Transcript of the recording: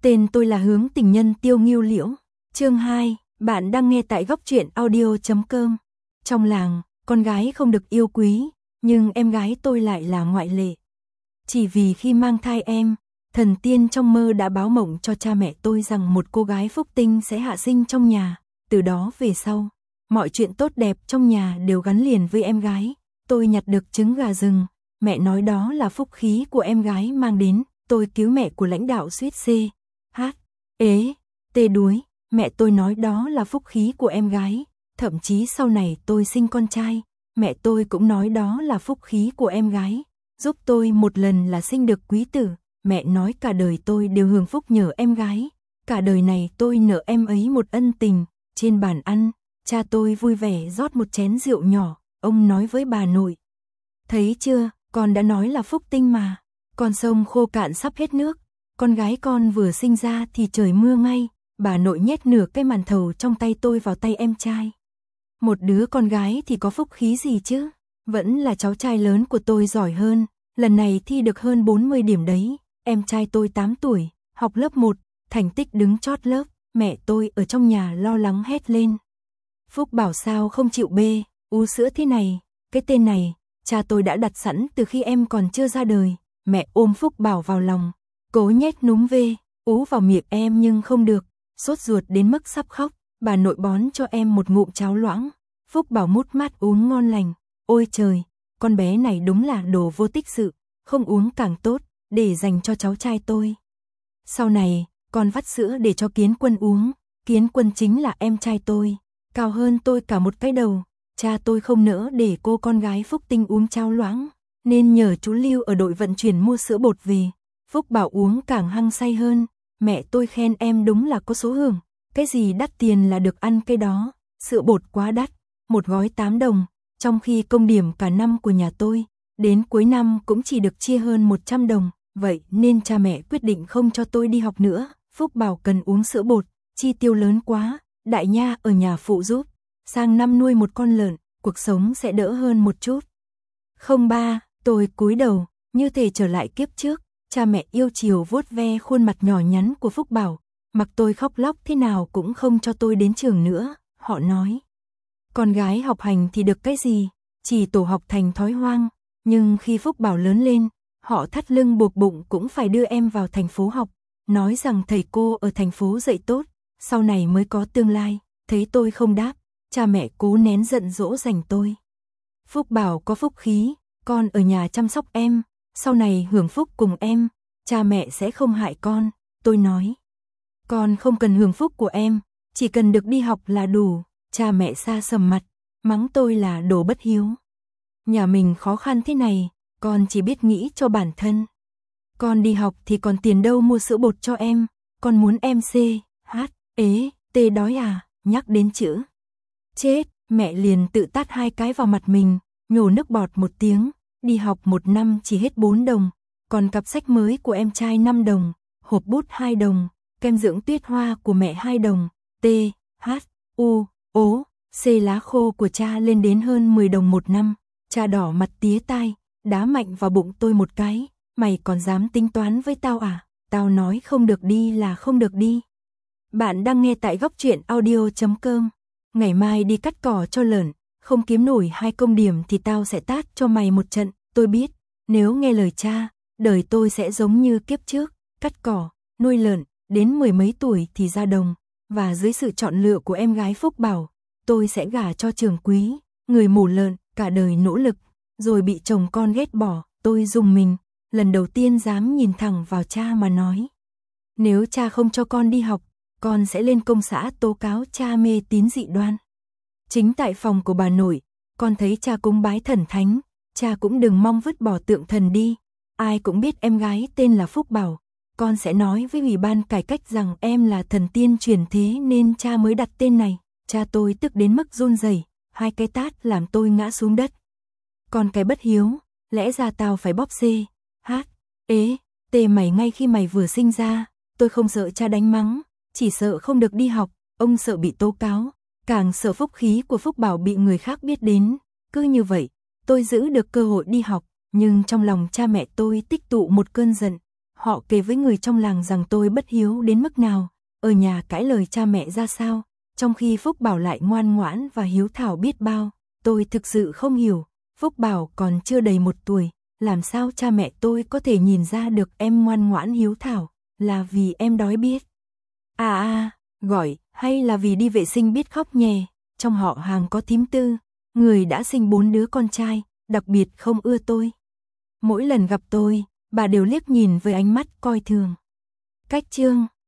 Tên tôi là Hướng Tình Nhân Tiêu Nghiêu Liễu. Chương 2, bạn đang nghe tại góc truyện audio.com. Trong làng, con gái không được yêu quý, nhưng em gái tôi lại là ngoại lệ. Chỉ vì khi mang thai em, thần tiên trong mơ đã báo mộng cho cha mẹ tôi rằng một cô gái phúc tinh sẽ hạ sinh trong nhà. Từ đó về sau, mọi chuyện tốt đẹp trong nhà đều gắn liền với em gái. Tôi nhặt được trứng gà rừng, mẹ nói đó là phúc khí của em gái mang đến. Tôi cứu mẹ của lãnh đạo suýt tê đuối, mẹ tôi nói đó là phúc khí của em gái. Thậm chí sau này tôi sinh con trai, mẹ tôi cũng nói đó là phúc khí của em gái. Giúp tôi một lần là sinh được quý tử, mẹ nói cả đời tôi đều hưởng phúc nhờ em gái. Cả đời này tôi nợ em ấy một ân tình. Trên bàn ăn, cha tôi vui vẻ rót một chén rượu nhỏ, ông nói với bà nội. Thấy chưa, con đã nói là phúc tinh mà. Con sông khô cạn sắp hết nước, con gái con vừa sinh ra thì trời mưa ngay. Bà nội nhét nửa cái màn thầu trong tay tôi vào tay em trai. Một đứa con gái thì có phúc khí gì chứ? Vẫn là cháu trai lớn của tôi giỏi hơn, lần này thi được hơn 40 điểm đấy. Em trai tôi 8 tuổi, học lớp 1, thành tích đứng chót lớp. Mẹ tôi ở trong nhà lo lắng hét lên. Phúc Bảo sao không chịu bê, ú sữa thế này, cái tên này, cha tôi đã đặt sẵn từ khi em còn chưa ra đời. Mẹ ôm Phúc Bảo vào lòng, cố nhét núm vê, ú vào miệng em nhưng không được, sốt ruột đến mức sắp khóc. Bà nội bón cho em một ngụm cháo loãng, Phúc Bảo mút mát uống ngon lành. Ôi trời, con bé này đúng là đồ vô tích sự, không uống càng tốt, để dành cho cháu trai tôi. Sau này, con vắt sữa để cho Kiến Quân uống. Kiến Quân chính là em trai tôi, cao hơn tôi cả một cái đầu. Cha tôi không nỡ để cô con gái Phúc Tinh uống cháo loãng, nên nhờ chú Lưu ở đội vận chuyển mua sữa bột về. Phúc Bảo uống càng hăng say hơn. Mẹ tôi khen em đúng là có số hưởng, cái gì đắt tiền là được ăn cái đó. Sữa bột quá đắt, một gói 8 đồng, trong khi công điểm cả năm của nhà tôi, đến cuối năm cũng chỉ được chia hơn 100 đồng. Vậy nên cha mẹ quyết định không cho tôi đi học nữa. Phúc Bảo cần uống sữa bột, chi tiêu lớn quá, đại nha ở nhà phụ giúp. Sang năm nuôi một con lợn, cuộc sống sẽ đỡ hơn một chút. Không ba, tôi cúi đầu, như thể trở lại kiếp trước. Cha mẹ yêu chiều vuốt ve khuôn mặt nhỏ nhắn của Phúc Bảo, mặc tôi khóc lóc thế nào cũng không cho tôi đến trường nữa. Họ nói, con gái học hành thì được cái gì, chỉ tổ học thành thói hoang. Nhưng khi Phúc Bảo lớn lên, họ thắt lưng buộc bụng cũng phải đưa em vào thành phố học, nói rằng thầy cô ở thành phố dạy tốt, sau này mới có tương lai. Thấy tôi không đáp, cha mẹ cố nén giận dỗ dành tôi. Phúc Bảo có phúc khí, con ở nhà chăm sóc em, sau này hưởng phúc cùng em, cha mẹ sẽ không hại con. Tôi nói, con không cần hưởng phúc của em, chỉ cần được đi học là đủ. Cha mẹ sa sầm mặt, mắng tôi là đồ bất hiếu. Nhà mình khó khăn thế này, con chỉ biết nghĩ cho bản thân. Con đi học thì còn tiền đâu mua sữa bột cho em, con muốn em tê đói à, nhắc đến chữ chết, mẹ liền tự tát 2 cái vào mặt mình, nhổ nước bọt một tiếng. Đi học 1 năm chỉ hết 4 đồng, còn cặp sách mới của em trai 5 đồng, hộp bút 2 đồng, kem dưỡng tuyết hoa của mẹ 2 đồng, lá khô của cha lên đến hơn 10 đồng một năm. Cha đỏ mặt tía tai, đá mạnh vào bụng tôi một cái. Mày còn dám tính toán với tao à? Tao nói không được đi là không được đi. Bạn đang nghe tại góc truyện audio.com. Ngày mai đi cắt cỏ cho lợn, không kiếm nổi 2 công điểm thì tao sẽ tát cho mày một trận. Tôi biết, nếu nghe lời cha, đời tôi sẽ giống như kiếp trước, cắt cỏ, nuôi lợn, đến 10 mấy tuổi thì ra đồng. Và dưới sự chọn lựa của em gái Phúc Bảo, tôi sẽ gả cho trưởng quý, người mổ lợn, cả đời nỗ lực, rồi bị chồng con ghét bỏ. Tôi rùng mình, lần đầu tiên dám nhìn thẳng vào cha mà nói. Nếu cha không cho con đi học, con sẽ lên công xã tố cáo cha mê tín dị đoan. Chính tại phòng của bà nội, con thấy cha cúng bái thần thánh, cha cũng đừng mong vứt bỏ tượng thần đi. Ai cũng biết em gái tên là Phúc Bảo, con sẽ nói với ủy ban cải cách rằng em là thần tiên truyền thế nên cha mới đặt tên này. Cha tôi tức đến mức run rẩy, 2 cái tát làm tôi ngã xuống đất. Con cái bất hiếu, lẽ ra tao phải bóp mày ngay khi mày vừa sinh ra. Tôi không sợ cha đánh mắng, chỉ sợ không được đi học, ông sợ bị tố cáo, càng sợ phúc khí của Phúc Bảo bị người khác biết đến. Cứ như vậy, tôi giữ được cơ hội đi học, nhưng trong lòng cha mẹ tôi tích tụ một cơn giận. Họ kể với người trong làng rằng tôi bất hiếu đến mức nào, ở nhà cãi lời cha mẹ ra sao, trong khi Phúc Bảo lại ngoan ngoãn và hiếu thảo biết bao. Tôi thực sự không hiểu, Phúc Bảo còn chưa đầy 1 tuổi, làm sao cha mẹ tôi có thể nhìn ra được em ngoan ngoãn hiếu thảo, là vì em đói biết. Gọi, hay là vì đi vệ sinh biết khóc nhè, trong họ hàng có thím Tư, người đã sinh 4 đứa con trai, đặc biệt không ưa tôi. Mỗi lần gặp tôi, bà đều liếc nhìn với ánh mắt coi thường. Cách chương